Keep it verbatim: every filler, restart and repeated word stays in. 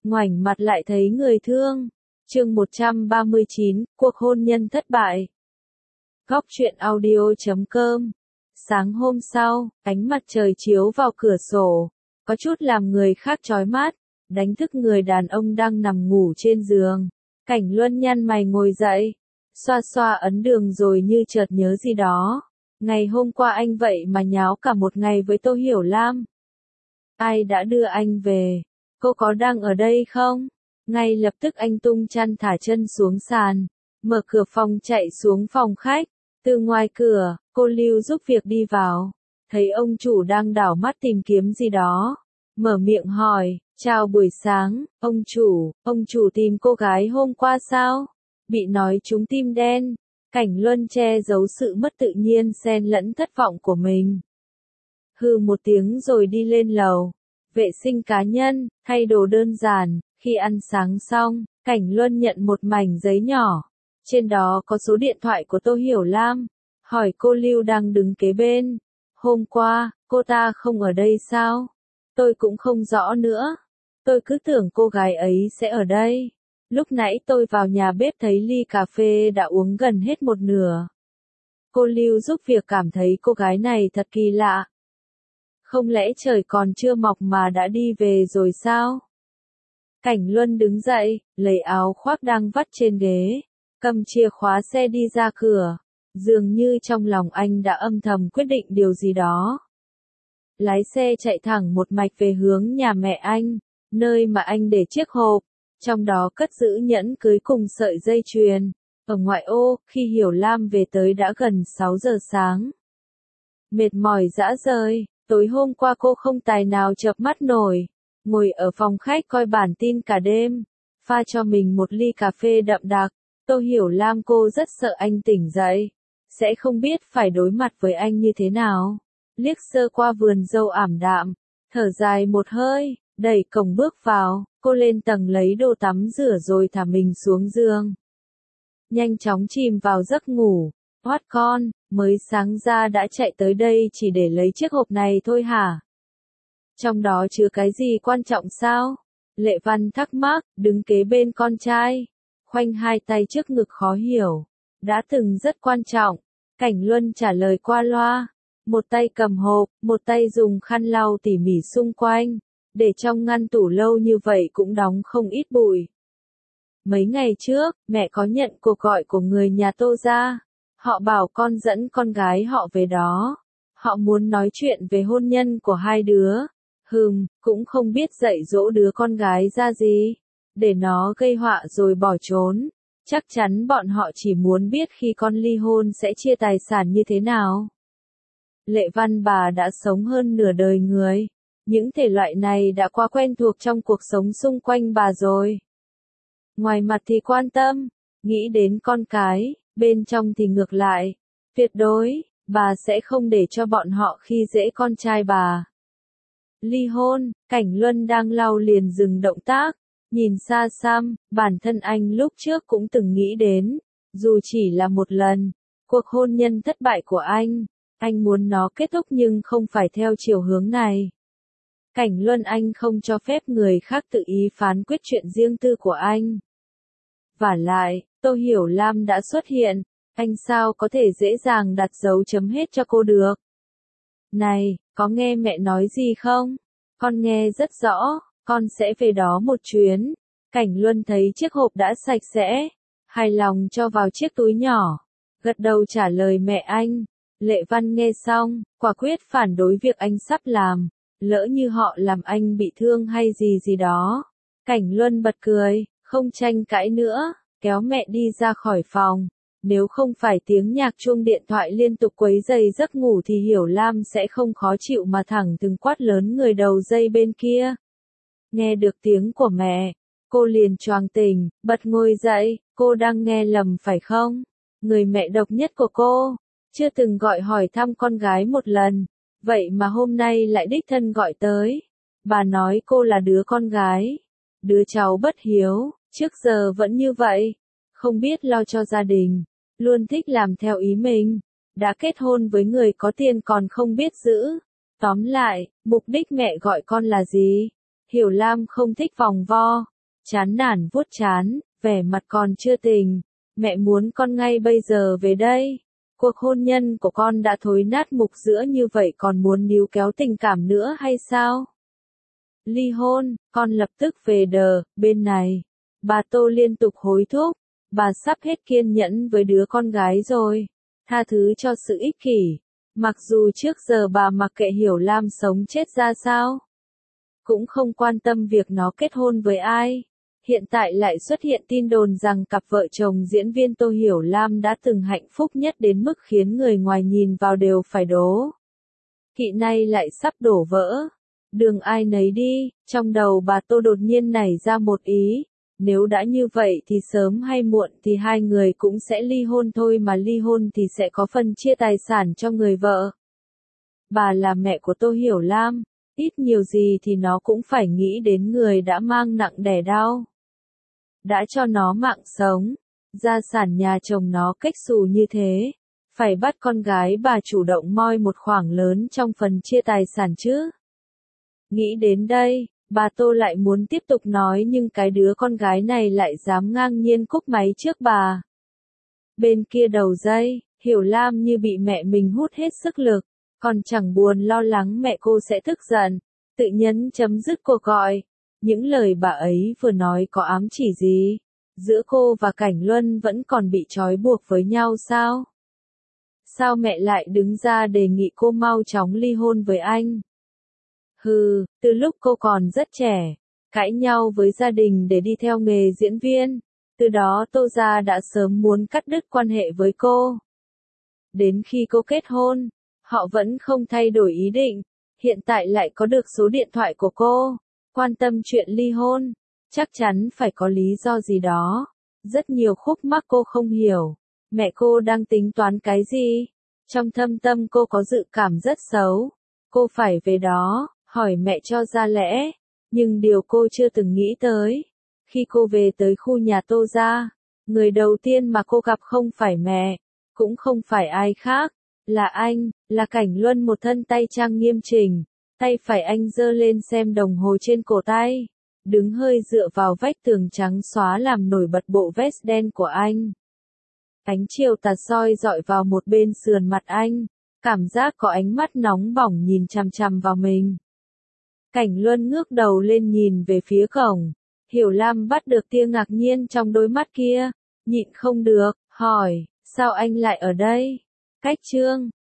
ngoảnh mặt lại thấy người thương. Chương một trăm ba mươi chín, cuộc hôn nhân thất bại. Góc truyện audio chấm com. Sáng hôm sau, ánh mặt trời chiếu vào cửa sổ, có chút làm người khác chói mắt, đánh thức người đàn ông đang nằm ngủ trên giường. Cảnh Luân nhăn mày ngồi dậy, xoa xoa ấn đường rồi như chợt nhớ gì đó. Ngày hôm qua anh vậy mà nháo cả một ngày với Tô Hiểu Lam. Ai đã đưa anh về? Cô có đang ở đây không? Ngay lập tức anh tung chăn thả chân xuống sàn, mở cửa phòng chạy xuống phòng khách. Từ ngoài cửa, cô Lưu giúp việc đi vào, thấy ông chủ đang đảo mắt tìm kiếm gì đó. Mở miệng hỏi, chào buổi sáng, ông chủ, ông chủ tìm cô gái hôm qua sao? Bị nói trúng tim đen, Cảnh Luân che giấu sự mất tự nhiên xen lẫn thất vọng của mình. Hừ một tiếng rồi đi lên lầu, vệ sinh cá nhân, thay đồ đơn giản. Khi ăn sáng xong, Cảnh Luân nhận một mảnh giấy nhỏ. Trên đó có số điện thoại của Tô Hiểu Lam. Hỏi cô Lưu đang đứng kế bên. Hôm qua, cô ta không ở đây sao? Tôi cũng không rõ nữa. Tôi cứ tưởng cô gái ấy sẽ ở đây. Lúc nãy tôi vào nhà bếp thấy ly cà phê đã uống gần hết một nửa. Cô Lưu giúp việc cảm thấy cô gái này thật kỳ lạ. Không lẽ trời còn chưa mọc mà đã đi về rồi sao? Cảnh Luân đứng dậy, lấy áo khoác đang vắt trên ghế, cầm chìa khóa xe đi ra cửa. Dường như trong lòng anh đã âm thầm quyết định điều gì đó. Lái xe chạy thẳng một mạch về hướng nhà mẹ anh, nơi mà anh để chiếc hộp, trong đó cất giữ nhẫn cưới cùng sợi dây chuyền. Ở ngoại ô, khi Hiểu Lam về tới đã gần sáu giờ sáng. Mệt mỏi dã rời, tối hôm qua cô không tài nào chợp mắt nổi. Ngồi ở phòng khách coi bản tin cả đêm, pha cho mình một ly cà phê đậm đặc. Tô Hiểu Lam cô rất sợ anh tỉnh dậy, sẽ không biết phải đối mặt với anh như thế nào. Liếc sơ qua vườn dâu ảm đạm, thở dài một hơi, đẩy cổng bước vào, cô lên tầng lấy đồ tắm rửa rồi thả mình xuống giường. Nhanh chóng chìm vào giấc ngủ. Hoắt con, mới sáng ra đã chạy tới đây chỉ để lấy chiếc hộp này thôi hả? Trong đó chứa cái gì quan trọng sao? Lệ Văn thắc mắc, đứng kế bên con trai, khoanh hai tay trước ngực khó hiểu. Đã từng rất quan trọng. Cảnh Luân trả lời qua loa. Một tay cầm hộp, một tay dùng khăn lau tỉ mỉ xung quanh. Để trong ngăn tủ lâu như vậy cũng đóng không ít bụi. Mấy ngày trước, mẹ có nhận cuộc gọi của người nhà Tô gia. Họ bảo con dẫn con gái họ về đó. Họ muốn nói chuyện về hôn nhân của hai đứa. Hừm, cũng không biết dạy dỗ đứa con gái ra gì, để nó gây họa rồi bỏ trốn. Chắc chắn bọn họ chỉ muốn biết khi con ly hôn sẽ chia tài sản như thế nào. Lệ Văn bà đã sống hơn nửa đời người. Những thể loại này đã quá quen thuộc trong cuộc sống xung quanh bà rồi. Ngoài mặt thì quan tâm, nghĩ đến con cái, bên trong thì ngược lại. Tuyệt đối, bà sẽ không để cho bọn họ khi dễ con trai bà. Ly hôn, Cảnh Luân đang lau liền dừng động tác, nhìn xa xăm, bản thân anh lúc trước cũng từng nghĩ đến, dù chỉ là một lần, cuộc hôn nhân thất bại của anh, anh muốn nó kết thúc nhưng không phải theo chiều hướng này. Cảnh Luân anh không cho phép người khác tự ý phán quyết chuyện riêng tư của anh. Vả lại, Tô Hiểu Lam đã xuất hiện, anh sao có thể dễ dàng đặt dấu chấm hết cho cô được. Này, có nghe mẹ nói gì không? Con nghe rất rõ, con sẽ về đó một chuyến. Cảnh Luân thấy chiếc hộp đã sạch sẽ, hài lòng cho vào chiếc túi nhỏ, gật đầu trả lời mẹ anh. Lệ Văn nghe xong, quả quyết phản đối việc anh sắp làm, lỡ như họ làm anh bị thương hay gì gì đó. Cảnh Luân bật cười, không tranh cãi nữa, kéo mẹ đi ra khỏi phòng. Nếu không phải tiếng nhạc chuông điện thoại liên tục quấy rầy giấc ngủ thì Hiểu Lam sẽ không khó chịu mà thẳng từng quát lớn người đầu dây bên kia. Nghe được tiếng của mẹ, cô liền choàng tỉnh, bật ngồi dậy, cô đang nghe lầm phải không? Người mẹ độc nhất của cô, chưa từng gọi hỏi thăm con gái một lần, vậy mà hôm nay lại đích thân gọi tới. Bà nói cô là đứa con gái, đứa cháu bất hiếu, trước giờ vẫn như vậy, không biết lo cho gia đình. Luôn thích làm theo ý mình, đã kết hôn với người có tiền còn không biết giữ. Tóm lại, mục đích mẹ gọi con là gì? Hiểu Lam không thích vòng vo, chán nản vuốt trán, vẻ mặt còn chưa tỉnh. Mẹ muốn con ngay bây giờ về đây. Cuộc hôn nhân của con đã thối nát mục giữa như vậy còn muốn níu kéo tình cảm nữa hay sao? Ly hôn, con lập tức về đờ, bên này. Bà Tô liên tục hối thúc. Bà sắp hết kiên nhẫn với đứa con gái rồi. Tha thứ cho sự ích kỷ. Mặc dù trước giờ bà mặc kệ Hiểu Lam sống chết ra sao. Cũng không quan tâm việc nó kết hôn với ai. Hiện tại lại xuất hiện tin đồn rằng cặp vợ chồng diễn viên Tô Hiểu Lam đã từng hạnh phúc nhất đến mức khiến người ngoài nhìn vào đều phải đố. Kỵ này lại sắp đổ vỡ. Đường ai nấy đi, trong đầu bà Tô đột nhiên nảy ra một ý. Nếu đã như vậy thì sớm hay muộn thì hai người cũng sẽ ly hôn thôi, mà ly hôn thì sẽ có phần chia tài sản cho người vợ. Bà là mẹ của Tô Hiểu Lam, ít nhiều gì thì nó cũng phải nghĩ đến người đã mang nặng đẻ đau. Đã cho nó mạng sống, gia sản nhà chồng nó cách xù như thế, phải bắt con gái bà chủ động moi một khoản lớn trong phần chia tài sản chứ. Nghĩ đến đây, bà Tô lại muốn tiếp tục nói nhưng cái đứa con gái này lại dám ngang nhiên cúp máy trước bà. Bên kia đầu dây, Hiểu Lam như bị mẹ mình hút hết sức lực, còn chẳng buồn lo lắng mẹ cô sẽ tức giận, tự nhấn chấm dứt cuộc gọi. Những lời bà ấy vừa nói có ám chỉ gì? Giữa cô và Cảnh Luân vẫn còn bị trói buộc với nhau sao? Sao mẹ lại đứng ra đề nghị cô mau chóng ly hôn với anh? Hừ, từ lúc cô còn rất trẻ, cãi nhau với gia đình để đi theo nghề diễn viên, từ đó Tô gia đã sớm muốn cắt đứt quan hệ với cô. Đến khi cô kết hôn, họ vẫn không thay đổi ý định, hiện tại lại có được số điện thoại của cô, quan tâm chuyện ly hôn, chắc chắn phải có lý do gì đó. Rất nhiều khúc mắc cô không hiểu, mẹ cô đang tính toán cái gì? Trong thâm tâm cô có dự cảm rất xấu, cô phải về đó, hỏi mẹ cho ra lẽ, nhưng điều cô chưa từng nghĩ tới, khi cô về tới khu nhà Tô gia, người đầu tiên mà cô gặp không phải mẹ, cũng không phải ai khác, là anh, là Cảnh Luân, một thân tay trang nghiêm chỉnh, tay phải anh giơ lên xem đồng hồ trên cổ tay, đứng hơi dựa vào vách tường trắng xóa làm nổi bật bộ vest đen của anh. Ánh chiều tà soi dọi vào một bên sườn mặt anh, cảm giác có ánh mắt nóng bỏng nhìn chằm chằm vào mình. Cảnh Luân ngước đầu lên nhìn về phía cổng, Hiểu Lam bắt được tia ngạc nhiên trong đôi mắt kia, nhịn không được, hỏi, sao anh lại ở đây? Cách chương